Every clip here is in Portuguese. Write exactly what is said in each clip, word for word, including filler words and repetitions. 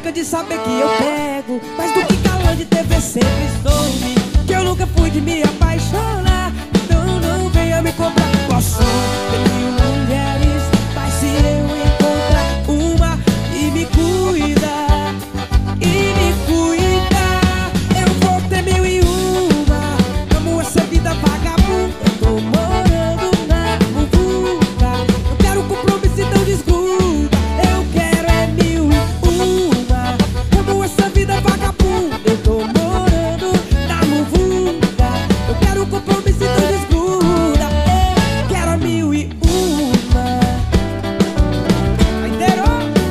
careca de saber que eu pego mais do que galã de T V, sempre soube que eu nunca fui de me apaixonar. Então não venha me cobrar. Posso ter mil mulheres, mas se eu encontrar uma e me cuidar, e me cuidar, eu vou ter mil e uma. Amo essa vida vagabunda, eu tô morando na muvuca. Eu quero compromisso, então desgruda. Eu quero é mil e uma. Amo essa vida vagabunda, eu tô morando na muvuca. Eu quero compromisso, então desgruda. Eu quero é mil e uma. Inteiro?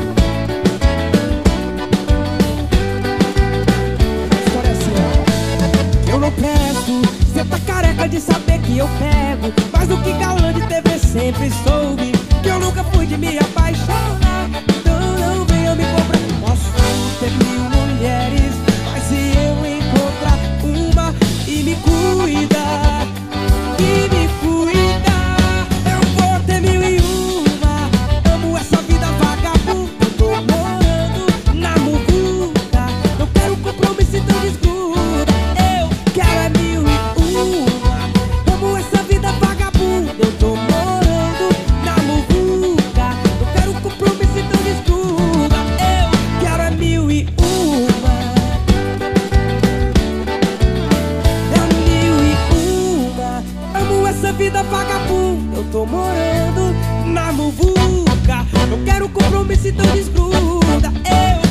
História assim, ó. Eu não presto, cê tá careca de saber que eu pego mais do que galã de T V, sempre soube que eu nunca fui de me apaixonar. Então não venha me cobrar. Posso ter mil mulheres, mas se eu encontrar uma e me cuidar, e me cuidar, eu vou ter mil e uma. Amo essa vida vagabunda, eu tô morando na muvuca. Eu quero compromisso, então desgruda. Eu quero é mil e uma. Amo essa vida vagabunda, eu tô morando na muvuca. Eu quero compromisso, então desgruda. Eu quero é mil e uma. É mil e uma. Amo essa vida vagabunda, eu tô morando na muvuca. Eu quero compromisso, então desgruda. Eu